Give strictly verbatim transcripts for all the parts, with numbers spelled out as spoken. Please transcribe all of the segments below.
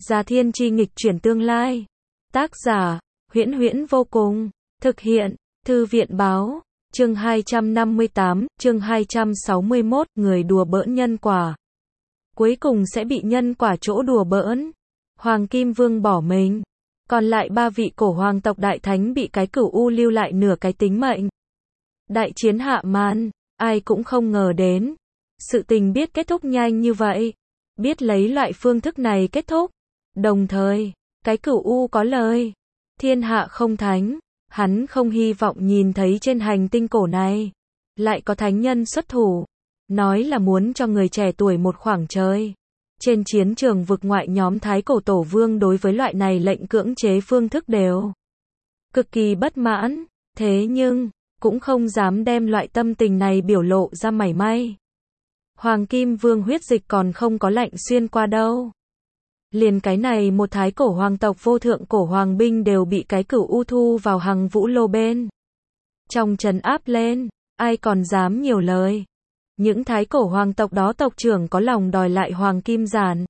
Gia Thiên Chi nghịch chuyển tương lai. Tác giả, Huyễn Huyễn vô cùng. Thực hiện, Thư viện báo. Chương hai trăm năm mươi tám, chương hai trăm sáu mươi mốt, người đùa bỡn nhân quả. Cuối cùng sẽ bị nhân quả chỗ đùa bỡn. Hoàng Kim Vương bỏ mình. Còn lại ba vị cổ hoàng tộc đại thánh bị cái Cửu U lưu lại nửa cái tính mệnh. Đại chiến hạ màn, ai cũng không ngờ đến. Sự tình biết kết thúc nhanh như vậy. Biết lấy loại phương thức này kết thúc. Đồng thời, cái Cửu U có lời. Thiên hạ không thánh. Hắn không hy vọng nhìn thấy trên hành tinh cổ này lại có thánh nhân xuất thủ. Nói là muốn cho người trẻ tuổi một khoảng trời. Trên chiến trường vực ngoại nhóm Thái Cổ Tổ Vương đối với loại này lệnh cưỡng chế phương thức đều cực kỳ bất mãn. Thế nhưng, cũng không dám đem loại tâm tình này biểu lộ ra mảy may. Hoàng Kim Vương huyết dịch còn không có lạnh xuyên qua đâu. Liền cái này một thái cổ hoàng tộc vô thượng cổ hoàng binh đều bị cái Cửu U thu vào hằng vũ lô bên trong trấn áp lên, ai còn dám nhiều lời. Những thái cổ hoàng tộc đó tộc trưởng có lòng đòi lại Hoàng Kim Giản.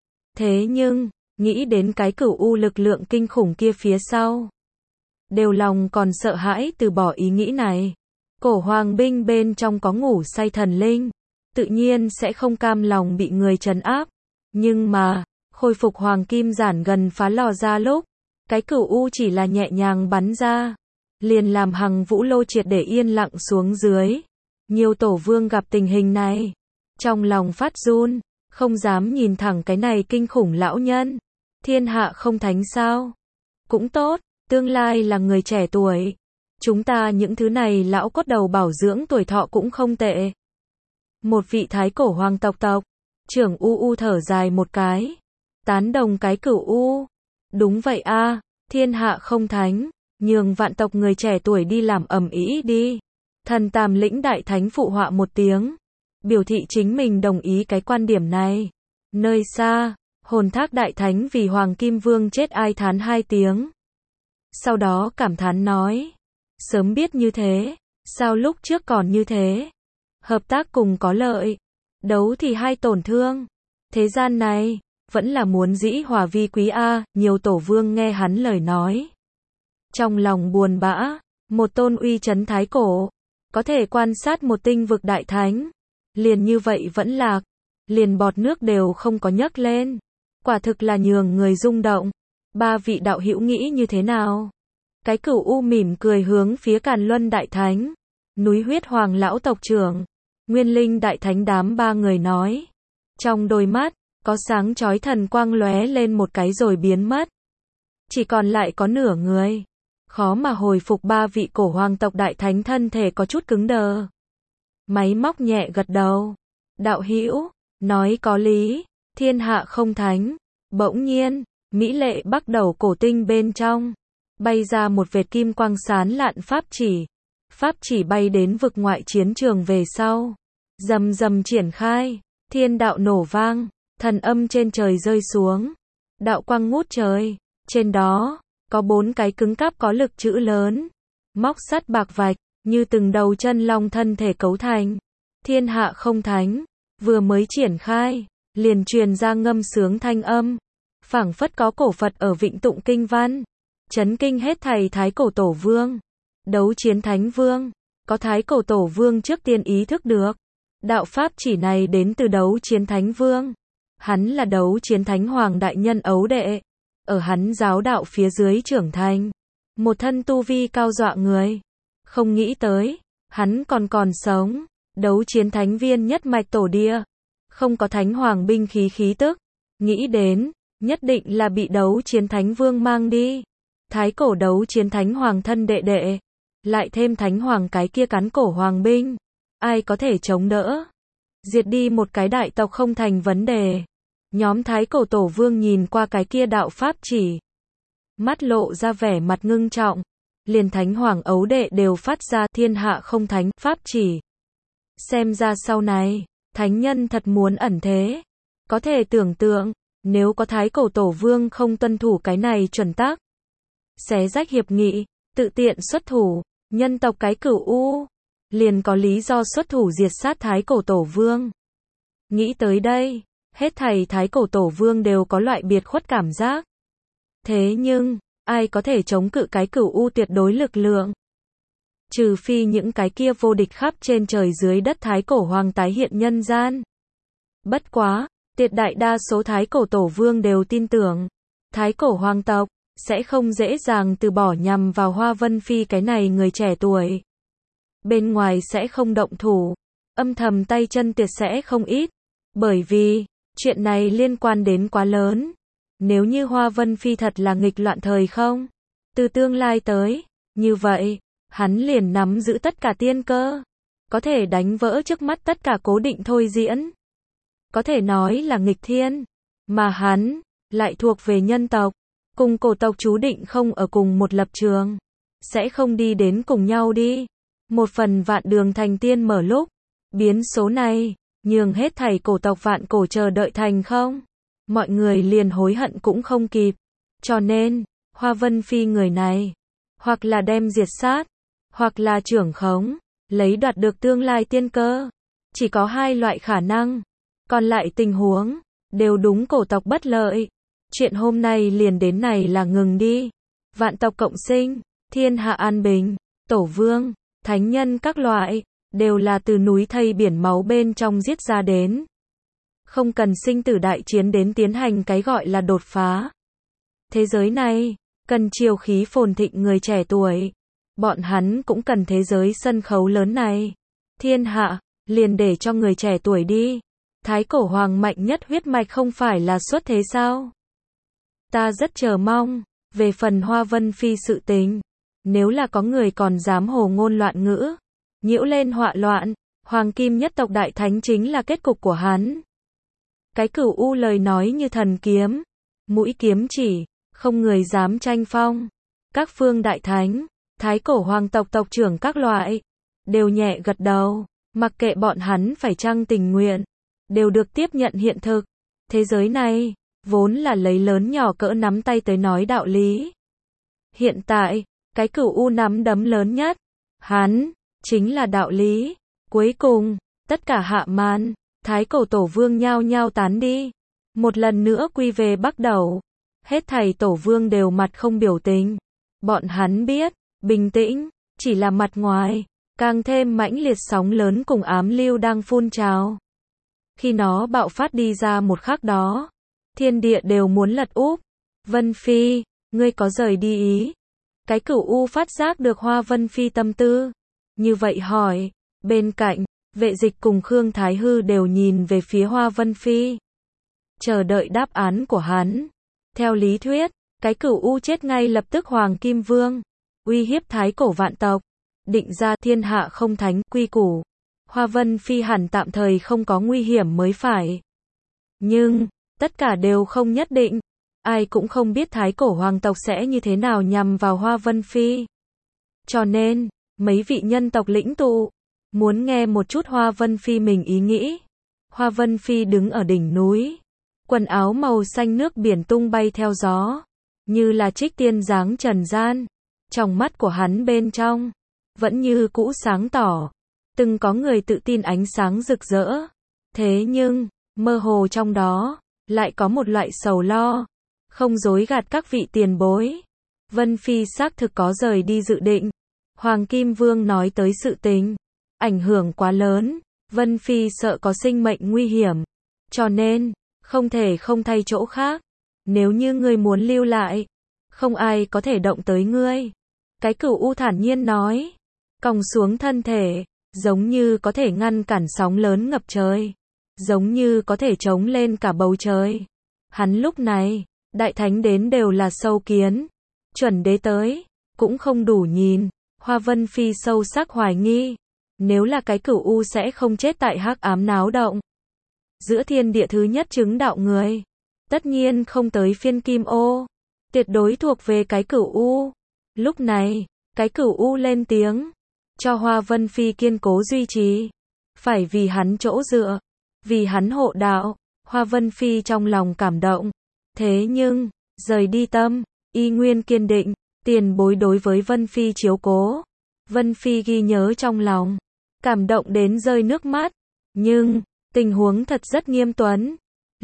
Thế nhưng, nghĩ đến cái Cửu U lực lượng kinh khủng kia phía sau, đều lòng còn sợ hãi từ bỏ ý nghĩ này. Cổ hoàng binh bên trong có ngủ say thần linh, tự nhiên sẽ không cam lòng bị người trấn áp. Nhưng mà, khôi phục Hoàng Kim Giản gần phá lò ra lúc, cái Cửu U chỉ là nhẹ nhàng bắn ra, liền làm hằng vũ lô triệt để yên lặng xuống dưới. Nhiều tổ vương gặp tình hình này, trong lòng phát run, không dám nhìn thẳng cái này kinh khủng lão nhân. Thiên hạ không thánh sao? Cũng tốt, tương lai là người trẻ tuổi. Chúng ta những thứ này lão cốt đầu bảo dưỡng tuổi thọ cũng không tệ. Một vị thái cổ hoàng tộc tộc trưởng U U thở dài một cái, tán đồng cái Cửu U. Đúng vậy a, thiên hạ không thánh, nhường vạn tộc người trẻ tuổi đi làm ầm ĩ đi. Thần Tam Lĩnh đại thánh phụ họa một tiếng, biểu thị chính mình đồng ý cái quan điểm này. Nơi xa, Hồn Thác đại thánh vì Hoàng Kim Vương chết ai thán hai tiếng. Sau đó cảm thán nói, sớm biết như thế, sao lúc trước còn như thế? Hợp tác cùng có lợi, đấu thì hai tổn thương. Thế gian này, vẫn là muốn dĩ hòa vi quý a. Nhiều tổ vương nghe hắn lời nói, trong lòng buồn bã. Một tôn uy chấn thái cổ, có thể quan sát một tinh vực đại thánh, liền như vậy vẫn lạc, liền bọt nước đều không có nhấc lên. Quả thực là nhường người rung động. Ba vị đạo hữu nghĩ như thế nào? Cái Cửu U mỉm cười hướng phía Càn Luân đại thánh, Núi Huyết Hoàng lão tộc trưởng, Nguyên Linh đại thánh đám ba người nói. Trong đôi mắt có sáng chói thần quang lóe lên một cái rồi biến mất. Chỉ còn lại có nửa người. Khó mà hồi phục. Ba vị cổ hoàng tộc đại thánh thân thể có chút cứng đờ. Máy móc nhẹ gật đầu. Đạo hữu, nói có lý, thiên hạ không thánh. Bỗng nhiên, mỹ lệ bắt đầu cổ tinh bên trong, bay ra một vệt kim quang sán lạn pháp chỉ. Pháp chỉ bay đến vực ngoại chiến trường về sau, rầm rầm triển khai, thiên đạo nổ vang, thần âm trên trời rơi xuống, đạo quang ngút trời, trên đó có bốn cái cứng cáp có lực chữ lớn, móc sắt bạc vạch, như từng đầu chân long thân thể cấu thành. Thiên hạ không thánh, vừa mới triển khai, liền truyền ra ngâm sướng thanh âm, phảng phất có cổ Phật ở vịnh tụng kinh văn, chấn kinh hết thảy thái cổ tổ vương. Đấu chiến thánh vương, có thái cổ tổ vương trước tiên ý thức được, đạo pháp chỉ này đến từ đấu chiến thánh vương. Hắn là đấu chiến thánh hoàng đại nhân ấu đệ, ở hắn giáo đạo phía dưới trưởng thành, một thân tu vi cao dọa người. Không nghĩ tới, hắn còn còn sống. Đấu chiến thánh viên nhất mạch tổ địa, không có thánh hoàng binh khí khí tức, nghĩ đến, nhất định là bị đấu chiến thánh vương mang đi. Thái cổ đấu chiến thánh hoàng thân đệ đệ, lại thêm thánh hoàng cái kia cắn cổ hoàng binh, ai có thể chống đỡ? Diệt đi một cái đại tộc không thành vấn đề. Nhóm thái cổ tổ vương nhìn qua cái kia đạo pháp chỉ, mắt lộ ra vẻ mặt ngưng trọng. Liền thánh hoàng ấu đệ đều phát ra thiên hạ không thánh pháp chỉ. Xem ra sau này, thánh nhân thật muốn ẩn thế. Có thể tưởng tượng, nếu có thái cổ tổ vương không tuân thủ cái này chuẩn tắc, xé rách hiệp nghị, tự tiện xuất thủ, nhân tộc cái Cửu U, liền có lý do xuất thủ diệt sát thái cổ tổ vương. Nghĩ tới đây, Hết thảy thái cổ tổ vương đều có loại biệt khuất cảm giác. Thế nhưng, ai có thể chống cự cái cửu u tuyệt đối lực lượng? Trừ phi những cái kia vô địch khắp trên trời dưới đất thái cổ hoàng tái hiện nhân gian. Bất quá, tuyệt đại đa số thái cổ tổ vương đều tin tưởng, thái cổ hoàng tộc sẽ không dễ dàng từ bỏ nhằm vào Hoa Vân Phi cái này người trẻ tuổi. Bên ngoài sẽ không động thủ, âm thầm tay chân tuyệt sẽ không ít, bởi vì, chuyện này liên quan đến quá lớn. Nếu như Hoa Vân Phi thật là nghịch loạn thời không, từ tương lai tới, như vậy, hắn liền nắm giữ tất cả tiên cơ, có thể đánh vỡ trước mắt tất cả cố định thôi diễn. Có thể nói là nghịch thiên, mà hắn, lại thuộc về nhân tộc, cùng cổ tộc chú định không ở cùng một lập trường, sẽ không đi đến cùng nhau đi. Một phần vạn đường thành tiên mở lúc, biến số này, nhường hết thảy cổ tộc vạn cổ chờ đợi thành không. Mọi người liền hối hận cũng không kịp. Cho nên, Hoa Vân Phi người này, hoặc là đem diệt sát, hoặc là trưởng khống, lấy đoạt được tương lai tiên cơ. Chỉ có hai loại khả năng. Còn lại tình huống, đều đúng cổ tộc bất lợi. Chuyện hôm nay liền đến này là ngừng đi. Vạn tộc cộng sinh, thiên hạ an bình, tổ vương, thánh nhân các loại, đều là từ núi thây biển máu bên trong giết ra đến. Không cần sinh tử đại chiến đến tiến hành cái gọi là đột phá. Thế giới này, cần chiều khí phồn thịnh người trẻ tuổi. Bọn hắn cũng cần thế giới sân khấu lớn này. Thiên hạ, liền để cho người trẻ tuổi đi. Thái cổ hoàng mạnh nhất huyết mạch không phải là xuất thế sao? Ta rất chờ mong, về phần Hoa Vân Phi sự tình. Nếu là có người còn dám hồ ngôn loạn ngữ, nhiễu lên họa loạn, Hoàng Kim nhất tộc đại thánh chính là kết cục của hắn. Cái cửu u lời nói như thần kiếm, mũi kiếm chỉ, không người dám tranh phong. Các phương đại thánh, thái cổ hoàng tộc tộc trưởng các loại, đều nhẹ gật đầu, mặc kệ bọn hắn phải chăng tình nguyện, đều được tiếp nhận hiện thực. Thế giới này, vốn là lấy lớn nhỏ cỡ nắm tay tới nói đạo lý. Hiện tại, cái cửu u nắm đấm lớn nhất, hắn, chính là đạo lý. Cuối cùng, tất cả hạ màn, thái cổ tổ vương nhao nhao tán đi. Một lần nữa quy về bắt đầu. Hết thảy tổ vương đều mặt không biểu tình. Bọn hắn biết, bình tĩnh, chỉ là mặt ngoài, càng thêm mãnh liệt sóng lớn cùng ám lưu đang phun trào. Khi nó bạo phát đi ra một khắc đó, thiên địa đều muốn lật úp. Vân Phi, ngươi có rời đi ý? Cái cửu u phát giác được Hoa Vân Phi tâm tư. Như vậy hỏi, bên cạnh, Vệ Dịch cùng Khương Thái Hư đều nhìn về phía Hoa Vân Phi. Chờ đợi đáp án của hắn. Theo lý thuyết, cái cửu u chết ngay lập tức Hoàng Kim Vương, uy hiếp thái cổ vạn tộc, định ra thiên hạ không thánh quy củ. Hoa Vân Phi hẳn tạm thời không có nguy hiểm mới phải. Nhưng, tất cả đều không nhất định. Ai cũng không biết thái cổ hoàng tộc sẽ như thế nào nhằm vào Hoa Vân Phi. Cho nên, mấy vị nhân tộc lĩnh tụ, muốn nghe một chút Hoa Vân Phi mình ý nghĩ. Hoa Vân Phi đứng ở đỉnh núi, quần áo màu xanh nước biển tung bay theo gió, như là trích tiên dáng trần gian. Trong mắt của hắn bên trong, vẫn như cũ sáng tỏ, từng có người tự tin ánh sáng rực rỡ. Thế nhưng, mơ hồ trong đó, lại có một loại sầu lo. Không dối gạt các vị tiền bối, Vân Phi xác thực có rời đi dự định. Hoàng Kim Vương nói tới sự tình, ảnh hưởng quá lớn, Vân Phi sợ có sinh mệnh nguy hiểm, cho nên, không thể không thay chỗ khác. Nếu như ngươi muốn lưu lại, không ai có thể động tới ngươi. Cái cửu u thản nhiên nói, còng xuống thân thể, giống như có thể ngăn cản sóng lớn ngập trời, giống như có thể chống lên cả bầu trời. Hắn lúc này, đại thánh đến đều là sâu kiến, chuẩn đế tới, cũng không đủ nhìn. Hoa Vân Phi sâu sắc hoài nghi, nếu là cái cửu u sẽ không chết tại hắc ám náo động. Giữa thiên địa thứ nhất chứng đạo người, tất nhiên không tới phiên Kim Ô, tuyệt đối thuộc về cái cửu u. Lúc này, cái cửu u lên tiếng, cho Hoa Vân Phi kiên cố duy trì, phải vì hắn chỗ dựa, vì hắn hộ đạo. Hoa Vân Phi trong lòng cảm động, thế nhưng, rời đi tâm, y nguyên kiên định, tiền bối đối với Vân Phi chiếu cố. Vân Phi ghi nhớ trong lòng, cảm động đến rơi nước mắt, nhưng, tình huống thật rất nghiêm tuấn.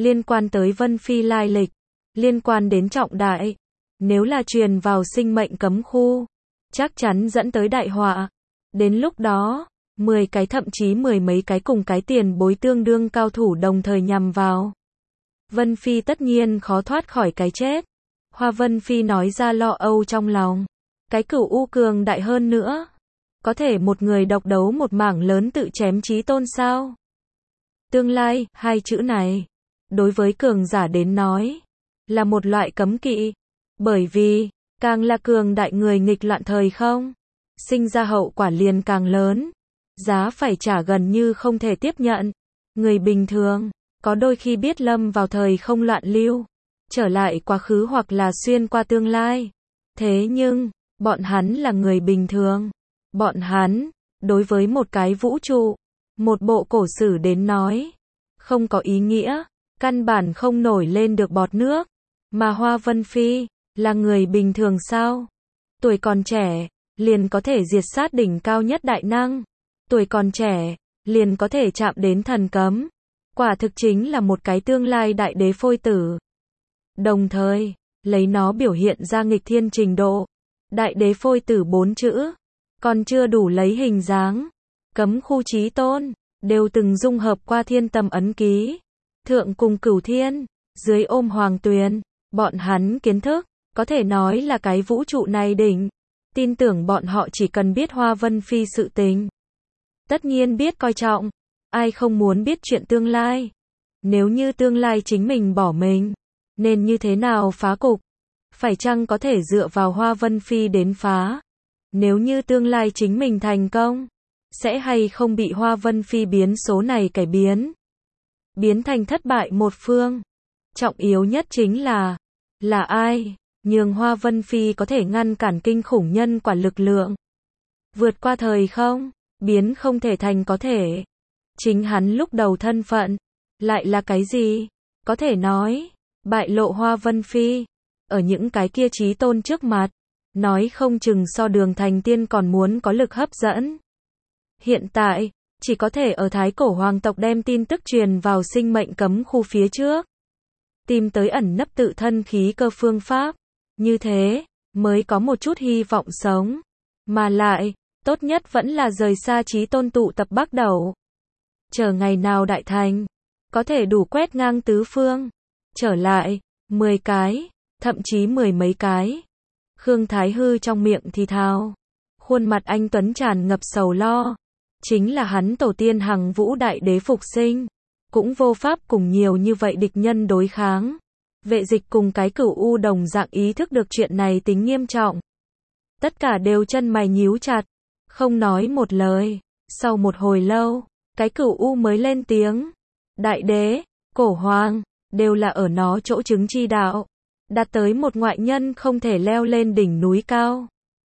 liên quan tới Vân Phi lai lịch, liên quan đến trọng đại. Nếu là truyền vào sinh mệnh cấm khu, chắc chắn dẫn tới đại họa. Đến lúc đó, mười cái thậm chí mười mấy cái cùng cái tiền bối tương đương cao thủ đồng thời nhằm vào. Vân Phi tất nhiên khó thoát khỏi cái chết. Hoa Vân Phi nói ra lo âu trong lòng. Cái Cửu U cường đại hơn nữa. Có thể một người độc đấu một mảng lớn tự chém chí tôn sao? Tương lai, hai chữ này, đối với cường giả đến nói, là một loại cấm kỵ. Bởi vì, càng là cường đại người nghịch loạn thời không, sinh ra hậu quả liền càng lớn. Giá phải trả gần như không thể tiếp nhận. Người bình thường, có đôi khi biết lâm vào thời không loạn lưu, trở lại quá khứ hoặc là xuyên qua tương lai. Thế nhưng, bọn hắn là người bình thường. Bọn hắn, đối với một cái vũ trụ, một bộ cổ sử đến nói, không có ý nghĩa, căn bản không nổi lên được bọt nước. Mà Hoa Vân Phi, là người bình thường sao? Tuổi còn trẻ, liền có thể diệt sát đỉnh cao nhất đại năng. Tuổi còn trẻ, liền có thể chạm đến thần cấm. Quả thực chính là một cái tương lai đại đế phôi tử. Đồng thời, lấy nó biểu hiện ra nghịch thiên trình độ. Đại đế phôi tử bốn chữ, còn chưa đủ lấy hình dáng. Cấm khu chí tôn, đều từng dung hợp qua thiên tâm ấn ký. Thượng cùng cửu thiên, dưới ôm hoàng tuyền, bọn hắn kiến thức, có thể nói là cái vũ trụ này đỉnh. Tin tưởng bọn họ chỉ cần biết Hoa Vân Phi sự tình, tất nhiên biết coi trọng. Ai không muốn biết chuyện tương lai? Nếu như tương lai chính mình bỏ mình, nên như thế nào phá cục? Phải chăng có thể dựa vào Hoa Vân Phi đến phá? Nếu như tương lai chính mình thành công, sẽ hay không bị Hoa Vân Phi biến số này cải biến? Biến thành thất bại một phương. Trọng yếu nhất chính là, là ai? Nhường Hoa Vân Phi có thể ngăn cản kinh khủng nhân quả lực lượng. Vượt qua thời không, biến không thể thành có thể. Chính hắn lúc đầu thân phận, lại là cái gì? Có thể nói, bại lộ Hoa Vân Phi, ở những cái kia chí tôn trước mặt, nói không chừng so Đường thành tiên còn muốn có lực hấp dẫn. Hiện tại, chỉ có thể ở Thái Cổ hoàng tộc đem tin tức truyền vào sinh mệnh cấm khu phía trước. Tìm tới ẩn nấp tự thân khí cơ phương pháp. Như thế, mới có một chút hy vọng sống. Mà lại, tốt nhất vẫn là rời xa chí tôn tụ tập Bắc Đẩu. Chờ ngày nào đại thành, có thể đủ quét ngang tứ phương. Trở lại, mười cái, thậm chí mười mấy cái. Khương Thái Hư trong miệng thì thào. Khuôn mặt anh tuấn tràn ngập sầu lo. Chính là hắn tổ tiên Hằng Vũ đại đế phục sinh, cũng vô pháp cùng nhiều như vậy địch nhân đối kháng. Vệ Dịch cùng cái Cửu U đồng dạng ý thức được chuyện này tính nghiêm trọng. Tất cả đều chân mày nhíu chặt, không nói một lời. Sau một hồi lâu, cái Cửu U mới lên tiếng. Đại đế, cổ hoàng, đều là ở nó chỗ chứng chi đạo. Đạt tới một ngoại nhân không thể leo lên đỉnh núi cao.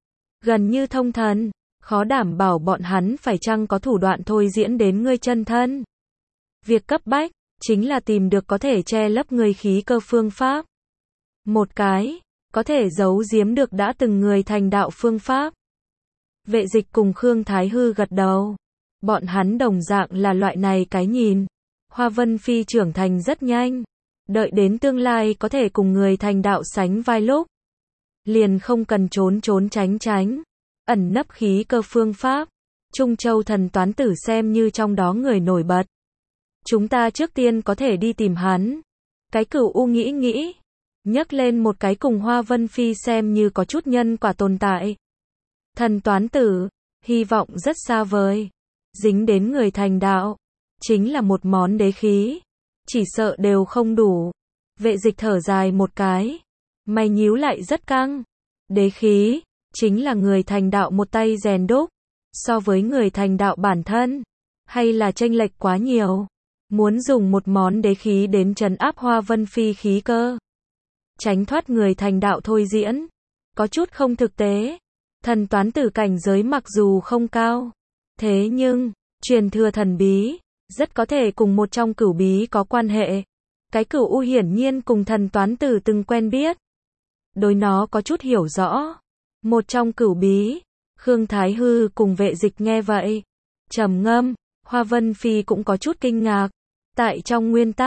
Gần như thông thần, khó đảm bảo bọn hắn phải chăng có thủ đoạn thôi diễn đến ngươi chân thân. Việc cấp bách, chính là tìm được có thể che lấp người khí cơ phương pháp. Một cái, có thể giấu giếm được đã từng người thành đạo phương pháp. Vệ Dịch cùng Khương Thái Hư gật đầu. Bọn hắn đồng dạng là loại này cái nhìn. Hoa Vân Phi trưởng thành rất nhanh. Đợi đến tương lai có thể cùng người thành đạo sánh vai lúc. Liền không cần trốn trốn tránh tránh. Ẩn nấp khí cơ phương pháp. Trung Châu thần toán tử xem như trong đó người nổi bật. Chúng ta trước tiên có thể đi tìm hắn. Cái Cửu U nghĩ nghĩ. Nhấc lên một cái cùng Hoa Vân Phi xem như có chút nhân quả tồn tại. Thần toán tử, hy vọng rất xa vời. Dính đến người thành đạo. Chính là một món đế khí. Chỉ sợ đều không đủ. Vệ Dịch thở dài một cái. Mày nhíu lại rất căng. Đế khí, chính là người thành đạo một tay rèn đúc. So với người thành đạo bản thân, hay là chênh lệch quá nhiều. Muốn dùng một món đế khí đến trấn áp Hoa Vân Phi khí cơ. Tránh thoát người thành đạo thôi diễn. Có chút không thực tế. Thần toán tử cảnh giới mặc dù không cao. Thế nhưng, truyền thừa thần bí, rất có thể cùng một trong cửu bí có quan hệ. Cái Cửu U hiển nhiên cùng thần toán tử từng quen biết. Đối nó có chút hiểu rõ. Một trong cửu bí. Khương Thái Hư cùng Vệ Dịch nghe vậy. Trầm ngâm, Hoa Vân Phi cũng có chút kinh ngạc. Tại trong nguyên tác,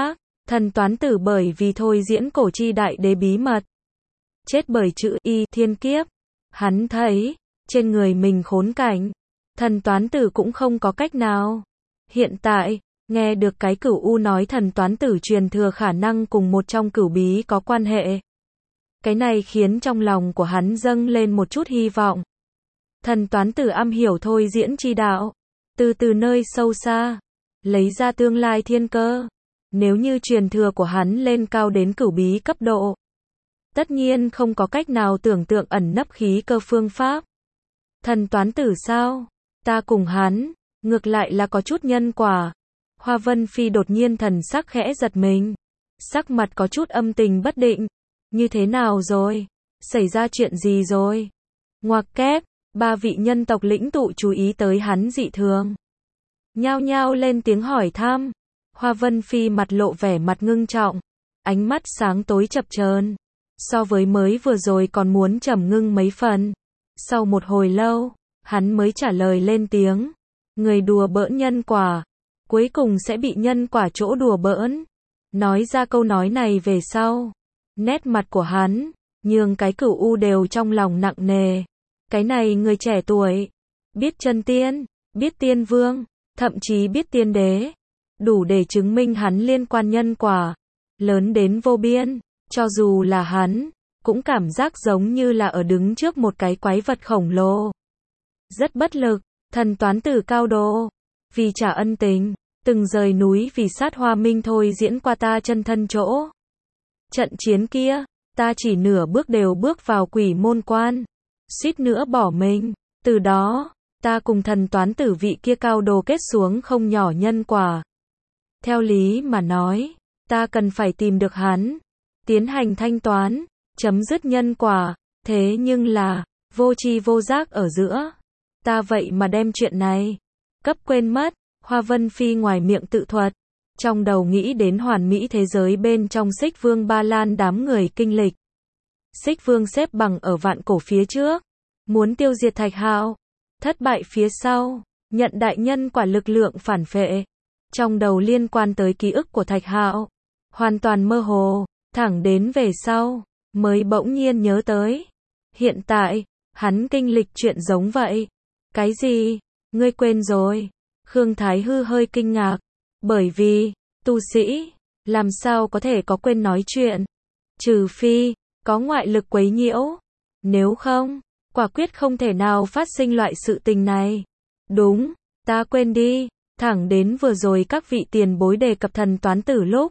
Thần toán tử bởi vì thôi diễn cổ chi đại đế bí mật. Chết bởi chữ y thiên kiếp. Hắn thấy, trên người mình khốn cảnh. Thần toán tử cũng không có cách nào. Hiện tại, nghe được cái cửu u nói thần toán tử truyền thừa khả năng cùng một trong cửu bí có quan hệ. Cái này khiến trong lòng của hắn dâng lên một chút hy vọng. Thần toán tử am hiểu thôi diễn chi đạo. Từ từ nơi sâu xa, lấy ra tương lai thiên cơ. Nếu như truyền thừa của hắn lên cao đến cửu bí cấp độ, tất nhiên không có cách nào tưởng tượng ẩn nấp khí cơ phương pháp. Thần toán tử sao? Ta cùng hắn, ngược lại là có chút nhân quả. Hoa Vân Phi đột nhiên thần sắc khẽ giật mình. Sắc mặt có chút âm tình bất định. Như thế nào rồi? Xảy ra chuyện gì rồi? Ngoặc kép, ba vị nhân tộc lĩnh tụ chú ý tới hắn dị thường. Nhao nhao lên tiếng hỏi thăm. Hoa Vân Phi mặt lộ vẻ mặt ngưng trọng. Ánh mắt sáng tối chập chờn. So với mới vừa rồi còn muốn trầm ngưng mấy phần. Sau một hồi lâu, hắn mới trả lời lên tiếng. Người đùa bỡn nhân quả, cuối cùng sẽ bị nhân quả chỗ đùa bỡn. Nói ra câu nói này về sau, nét mặt của hắn, nhường cái cửu u đều trong lòng nặng nề. Cái này người trẻ tuổi, biết chân tiên, biết tiên vương, thậm chí biết tiên đế. Đủ để chứng minh hắn liên quan nhân quả, lớn đến vô biên. Cho dù là hắn, cũng cảm giác giống như là ở đứng trước một cái quái vật khổng lồ. Rất bất lực, thần toán tử cao độ. Vì trả ân tình, từng rời núi vì sát Hoa Minh thôi diễn qua ta chân thân chỗ. Trận chiến kia, ta chỉ nửa bước đều bước vào quỷ môn quan. Suýt nữa bỏ mình. Từ đó, ta cùng thần toán tử vị kia cao độ kết xuống không nhỏ nhân quả. Theo lý mà nói, ta cần phải tìm được hắn, tiến hành thanh toán, chấm dứt nhân quả. Thế nhưng là, vô tri vô giác ở giữa, ta vậy mà đem chuyện này cấp quên mất. Hoa Vân Phi ngoài miệng tự thuật, trong đầu nghĩ đến hoàn mỹ thế giới bên trong Xích Vương Ba Lan đám người kinh lịch. Xích Vương xếp bằng ở vạn cổ phía trước, muốn tiêu diệt Thạch Hạo, thất bại phía sau, nhận đại nhân quả lực lượng phản phệ. Trong đầu liên quan tới ký ức của Thạch Hạo, hoàn toàn mơ hồ, thẳng đến về sau, mới bỗng nhiên nhớ tới. Hiện tại, hắn kinh lịch chuyện giống vậy. Cái gì? Ngươi quên rồi? Khương Thái Hư hơi kinh ngạc, bởi vì, tu sĩ, làm sao có thể có quên nói chuyện? Trừ phi, có ngoại lực quấy nhiễu. Nếu không, quả quyết không thể nào phát sinh loại sự tình này. Đúng, ta quên đi, thẳng đến vừa rồi các vị tiền bối đề cập thần toán tử lúc.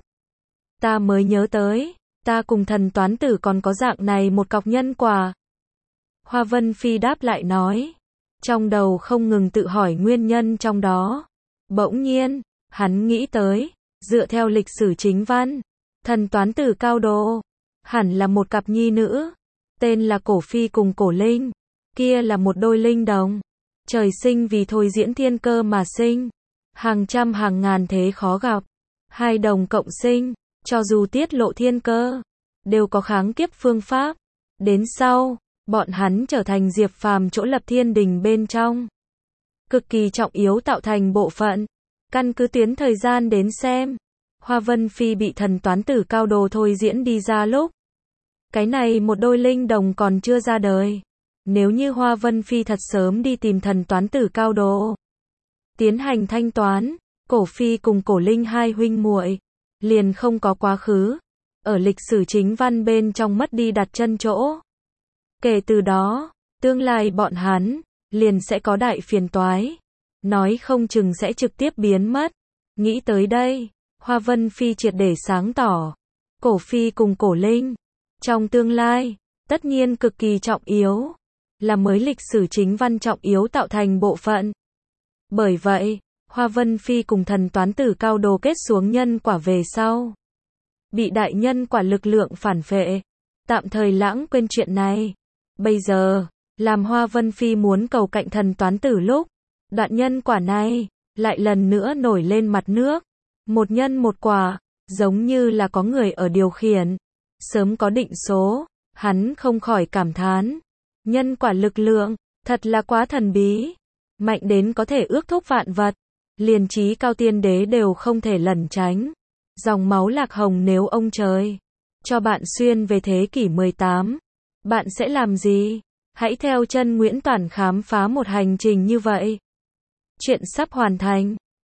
Ta mới nhớ tới, ta cùng thần toán tử còn có dạng này một cọc nhân quả. Hoa Vân Phi đáp lại nói. Trong đầu không ngừng tự hỏi nguyên nhân trong đó. Bỗng nhiên, hắn nghĩ tới, dựa theo lịch sử chính văn, thần toán tử cao độ, hẳn là một cặp nhi nữ, tên là Cổ Phi cùng Cổ Linh. Kia là một đôi linh đồng, trời sinh vì thôi diễn thiên cơ mà sinh, hàng trăm hàng ngàn thế khó gặp. Hai đồng cộng sinh, cho dù tiết lộ thiên cơ, đều có kháng kiếp phương pháp. Đến sau, bọn hắn trở thành Diệp Phàm chỗ lập thiên đình bên trong. Cực kỳ trọng yếu tạo thành bộ phận. Căn cứ tuyến thời gian đến xem, Hoa Vân Phi bị thần toán tử cao đồ thôi diễn đi ra lúc. Cái này một đôi linh đồng còn chưa ra đời. Nếu như Hoa Vân Phi thật sớm đi tìm thần toán tử cao đồ, tiến hành thanh toán, Cổ Phi cùng Cổ Linh hai huynh muội liền không có quá khứ. Ở lịch sử chính văn bên trong mất đi đặt chân chỗ. Kể từ đó, tương lai bọn hắn, liền sẽ có đại phiền toái. Nói không chừng sẽ trực tiếp biến mất. Nghĩ tới đây, Hoa Vân Phi triệt để sáng tỏ. Cổ Phi cùng Cổ Linh, trong tương lai, tất nhiên cực kỳ trọng yếu. Là mới lịch sử chính văn trọng yếu tạo thành bộ phận. Bởi vậy, Hoa Vân Phi cùng thần toán tử cao đồ kết xuống nhân quả về sau. Bị đại nhân quả lực lượng phản phệ. Tạm thời lãng quên chuyện này. Bây giờ, làm Hoa Vân Phi muốn cầu cạnh thần toán tử lúc, đoạn nhân quả này, lại lần nữa nổi lên mặt nước. Một nhân một quả, giống như là có người ở điều khiển. Sớm có định số, hắn không khỏi cảm thán. Nhân quả lực lượng, thật là quá thần bí. Mạnh đến có thể ước thúc vạn vật. Liền trí cao tiên đế đều không thể lẩn tránh. Dòng máu lạc hồng nếu ông trời cho bạn xuyên về thế kỷ mười tám, bạn sẽ làm gì? Hãy theo chân Nguyễn Toản khám phá một hành trình như vậy. Chuyện sắp hoàn thành.